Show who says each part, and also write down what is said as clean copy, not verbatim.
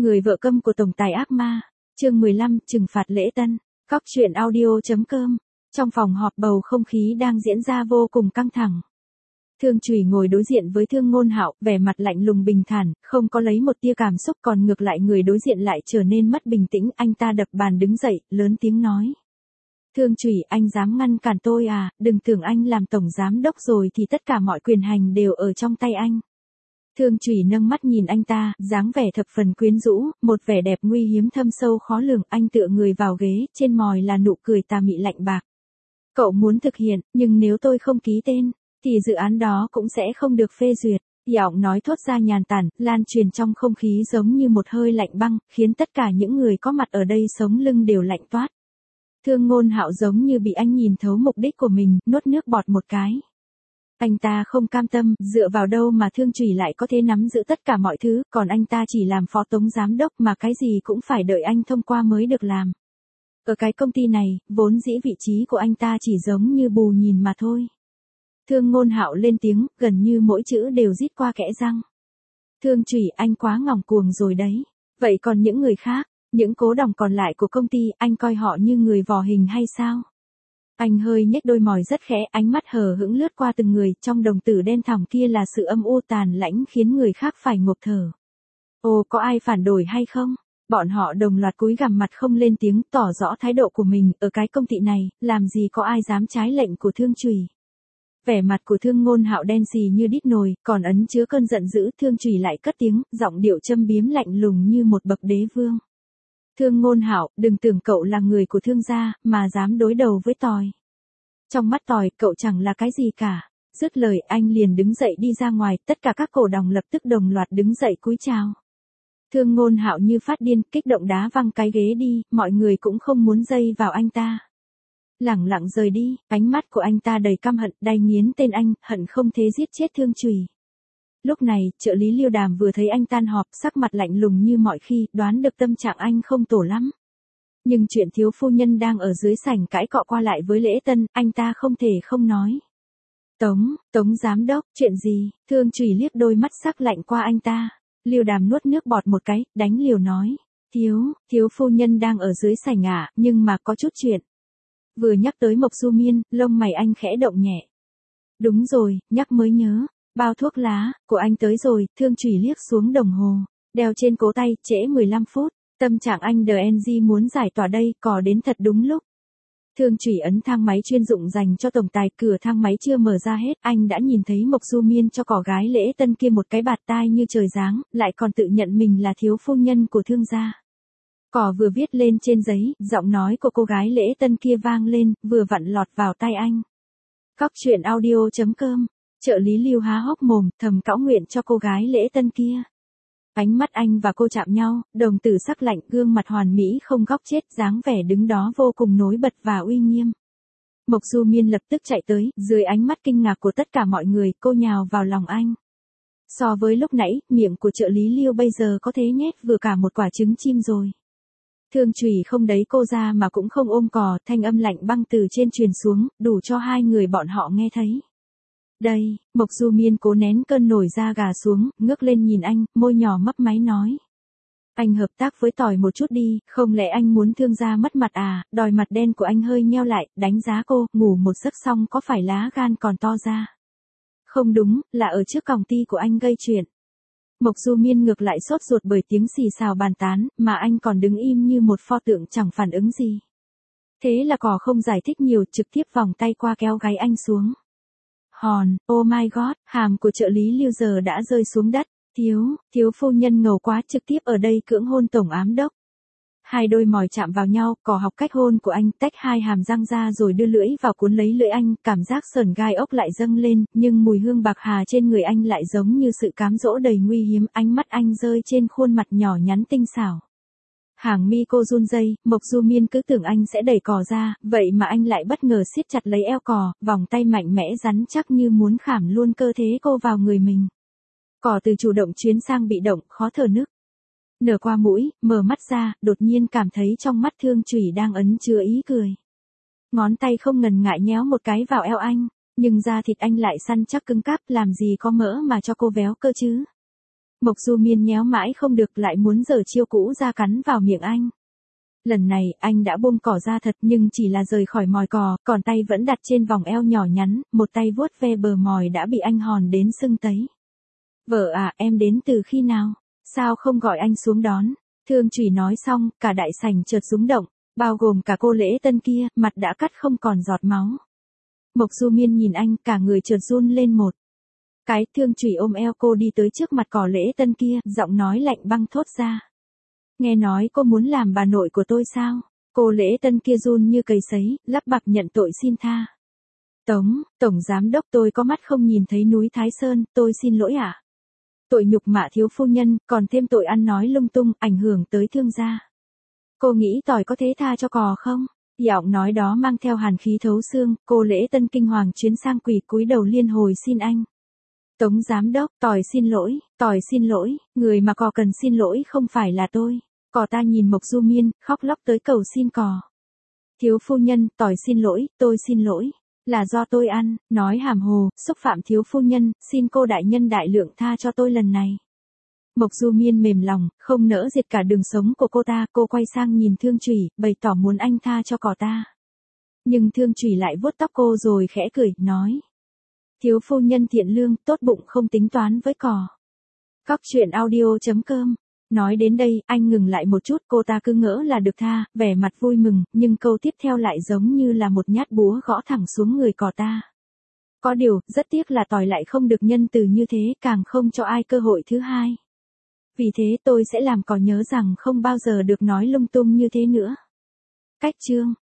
Speaker 1: Người vợ câm của tổng tài ác ma, chương 15, trừng phạt lễ tân, Cóc truyện audio.com. Trong phòng họp bầu không khí đang diễn ra vô cùng căng thẳng. Thương Chủy ngồi đối diện với Thương Ngôn Hạo, vẻ mặt lạnh lùng bình thản, không có lấy một tia cảm xúc, còn ngược lại người đối diện lại trở nên mất bình tĩnh, anh ta đập bàn đứng dậy, lớn tiếng nói. Thương Chủy, anh dám ngăn cản tôi à, đừng tưởng anh làm tổng giám đốc rồi thì tất cả mọi quyền hành đều ở trong tay anh. Thương Chủy nâng mắt nhìn anh ta, dáng vẻ thập phần quyến rũ, một vẻ đẹp nguy hiếm thâm sâu khó lường, anh tựa người vào ghế, trên môi là nụ cười tà mị lạnh bạc. Cậu muốn thực hiện, nhưng nếu tôi không ký tên, thì dự án đó cũng sẽ không được phê duyệt. Giọng nói thốt ra nhàn tản, lan truyền trong không khí giống như một hơi lạnh băng, khiến tất cả những người có mặt ở đây sống lưng đều lạnh toát. Thương Ngôn Hạo giống như bị anh nhìn thấu mục đích của mình, nuốt nước bọt một cái. Anh ta không cam tâm, dựa vào đâu mà Thương Chủy lại có thể nắm giữ tất cả mọi thứ, còn anh ta chỉ làm phó tổng giám đốc mà cái gì cũng phải đợi anh thông qua mới được làm. Ở cái công ty này, vốn dĩ vị trí của anh ta chỉ giống như bù nhìn mà thôi. Thương Ngôn Hạo lên tiếng, gần như mỗi chữ đều rít qua kẽ răng. Thương Chủy, anh quá ngông cuồng rồi đấy. Vậy còn những người khác, những cố đồng còn lại của công ty, anh coi họ như người vò hình hay sao? Anh hơi nhếch đôi môi rất khẽ, ánh mắt hờ hững lướt qua từng người, trong đồng tử đen thẳm kia là sự âm u tàn lãnh khiến người khác phải ngộp thở. Ồ, có ai phản đối hay không? Bọn họ đồng loạt cúi gằm mặt không lên tiếng, tỏ rõ thái độ của mình, ở cái công ty này, làm gì có ai dám trái lệnh của Thương Chủy. Vẻ mặt của Thương Ngôn Hạo đen xì như đít nồi, còn ẩn chứa cơn giận dữ, Thương Chủy lại cất tiếng, giọng điệu châm biếm lạnh lùng như một bậc đế vương. Thương Ngôn Hạo, đừng tưởng cậu là người của Thương gia, mà dám đối đầu với tỏi. Trong mắt tỏi, cậu chẳng là cái gì cả. Dứt lời, anh liền đứng dậy đi ra ngoài, tất cả các cổ đồng lập tức đồng loạt đứng dậy cúi chào. Thương Ngôn Hạo như phát điên, kích động đá văng cái ghế đi, mọi người cũng không muốn dây vào anh ta. Lẳng lặng rời đi, ánh mắt của anh ta đầy căm hận, đay nghiến tên anh, hận không thế giết chết Thương Chủy. Lúc này, trợ lý Liêu Đàm vừa thấy anh tan họp, sắc mặt lạnh lùng như mọi khi, đoán được tâm trạng anh không tổ lắm. Nhưng chuyện thiếu phu nhân đang ở dưới sảnh cãi cọ qua lại với lễ tân, anh ta không thể không nói. Tống giám đốc, chuyện gì? Thương Chủy liếc đôi mắt sắc lạnh qua anh ta. Liêu Đàm nuốt nước bọt một cái, đánh liều nói. Thiếu phu nhân đang ở dưới sảnh à, nhưng mà có chút chuyện. Vừa nhắc tới Mộc Du Miên, lông mày anh khẽ động nhẹ. Đúng rồi, nhắc mới nhớ. Bao thuốc lá của anh tới rồi, Thương Chủy liếc xuống đồng hồ, đeo trên cổ tay, trễ 15 phút, tâm trạng anh DNG muốn giải tỏa đây, cò đến thật đúng lúc. Thương Chủy ấn thang máy chuyên dụng dành cho tổng tài, cửa thang máy chưa mở ra hết, anh đã nhìn thấy Mộc Du Miên cho cỏ gái lễ tân kia một cái bạt tai như trời giáng, lại còn tự nhận mình là thiếu phu nhân của Thương gia. Cỏ vừa viết lên trên giấy, giọng nói của cô gái lễ tân kia vang lên, vừa vặn lọt vào tai anh. Cóc truyện audio.com. Trợ lý Lưu há hốc mồm, thầm cõng nguyện cho cô gái lễ tân kia. Ánh mắt anh và cô chạm nhau, đồng tử sắc lạnh, gương mặt hoàn mỹ không góc chết, dáng vẻ đứng đó vô cùng nổi bật và uy nghiêm. Mộc Du Miên lập tức chạy tới, dưới ánh mắt kinh ngạc của tất cả mọi người, cô nhào vào lòng anh. So với lúc nãy, miệng của trợ lý Lưu bây giờ có thể nhét vừa cả một quả trứng chim rồi. Thương Chủy không đẩy cô ra mà cũng không ôm cò, thanh âm lạnh băng từ trên truyền xuống, đủ cho hai người bọn họ nghe thấy. Đây, Mộc Du Miên cố nén cơn nổi da gà xuống, ngước lên nhìn anh, môi nhỏ mấp máy nói. Anh hợp tác với tỏi một chút đi, không lẽ anh muốn Thương gia mất mặt à? Đòi mặt đen của anh hơi nheo lại, đánh giá cô, ngủ một giấc xong có phải lá gan còn to ra? Không đúng, là ở trước công ty của anh gây chuyện. Mộc Du Miên ngược lại sốt ruột bởi tiếng xì xào bàn tán, mà anh còn đứng im như một pho tượng chẳng phản ứng gì. Thế là cỏ không giải thích nhiều, trực tiếp vòng tay qua kéo gáy anh xuống. Oh my god, hàm của trợ lý Lưu giờ đã rơi xuống đất. Thiếu phu nhân ngầu quá, trực tiếp ở đây cưỡng hôn tổng ám đốc. Hai đôi môi chạm vào nhau, cò học cách hôn của anh, tách hai hàm răng ra rồi đưa lưỡi vào cuốn lấy lưỡi anh, cảm giác sởn gai ốc lại dâng lên, nhưng mùi hương bạc hà trên người anh lại giống như sự cám dỗ đầy nguy hiểm, ánh mắt anh rơi trên khuôn mặt nhỏ nhắn tinh xảo. Hàng mi cô run rẩy, Mộc Du Miên cứ tưởng anh sẽ đẩy cò ra, vậy mà anh lại bất ngờ siết chặt lấy eo cò, vòng tay mạnh mẽ rắn chắc như muốn khảm luôn cơ thể cô vào người mình. Cò từ chủ động chuyển sang bị động, khó thở nức. Nở qua mũi, mở mắt ra, đột nhiên cảm thấy trong mắt Thương Chủy đang ẩn chứa ý cười. Ngón tay không ngần ngại nhéo một cái vào eo anh, nhưng da thịt anh lại săn chắc cứng cáp, làm gì có mỡ mà cho cô véo cơ chứ. Mộc Du Miên nhéo mãi không được lại muốn giở chiêu cũ ra cắn vào miệng anh. Lần này anh đã buông cỏ ra thật nhưng chỉ là rời khỏi mồi cò, còn tay vẫn đặt trên vòng eo nhỏ nhắn, một tay vuốt ve bờ mồi đã bị anh hòn đến sưng tấy. Vợ à, em đến từ khi nào? Sao không gọi anh xuống đón? Thương Chủy nói xong, cả đại sảnh chợt rúng động, bao gồm cả cô Lễ Tân kia, mặt đã cắt không còn giọt máu. Mộc Du Miên nhìn anh, cả người chợt run lên một cái. Thương Chủy ôm eo cô đi tới trước mặt cỏ Lễ Tân kia, giọng nói lạnh băng thốt ra. Nghe nói cô muốn làm bà nội của tôi sao? Cô Lễ Tân kia run như cầy sấy, lắp bắp nhận tội xin tha. Tổng giám đốc, tôi có mắt không nhìn thấy núi Thái Sơn, tôi xin lỗi ạ. Tội nhục mạ thiếu phu nhân, còn thêm tội ăn nói lung tung, ảnh hưởng tới thương gia. Cô nghĩ tỏi có thế tha cho cò không? Giọng nói đó mang theo hàn khí thấu xương, cô Lễ Tân kinh hoàng chuyến sang quỳ cúi đầu liên hồi xin anh. Tống giám đốc, tỏi xin lỗi, người mà cò cần xin lỗi không phải là tôi. Cò ta nhìn Mộc Du Miên, khóc lóc tới cầu xin cò. Thiếu phu nhân, tỏi xin lỗi, tôi xin lỗi. Là do tôi ăn, nói hàm hồ, xúc phạm thiếu phu nhân, xin cô đại nhân đại lượng tha cho tôi lần này. Mộc Du Miên mềm lòng, không nỡ diệt cả đường sống của cô ta, cô quay sang nhìn Thương Chủy, bày tỏ muốn anh tha cho cò ta. Nhưng Thương Chủy lại vuốt tóc cô rồi khẽ cười, nói. Thiếu phu nhân thiện lương, tốt bụng không tính toán với cò. Cóc truyện audio.com. Nói đến đây, anh ngừng lại một chút, cô ta cứ ngỡ là được tha, vẻ mặt vui mừng, nhưng câu tiếp theo lại giống như là một nhát búa gõ thẳng xuống người cò ta. Có điều, rất tiếc là tỏi lại không được nhân từ như thế, càng không cho ai cơ hội thứ hai. Vì thế tôi sẽ làm cò nhớ rằng không bao giờ được nói lung tung như thế nữa. Cách chương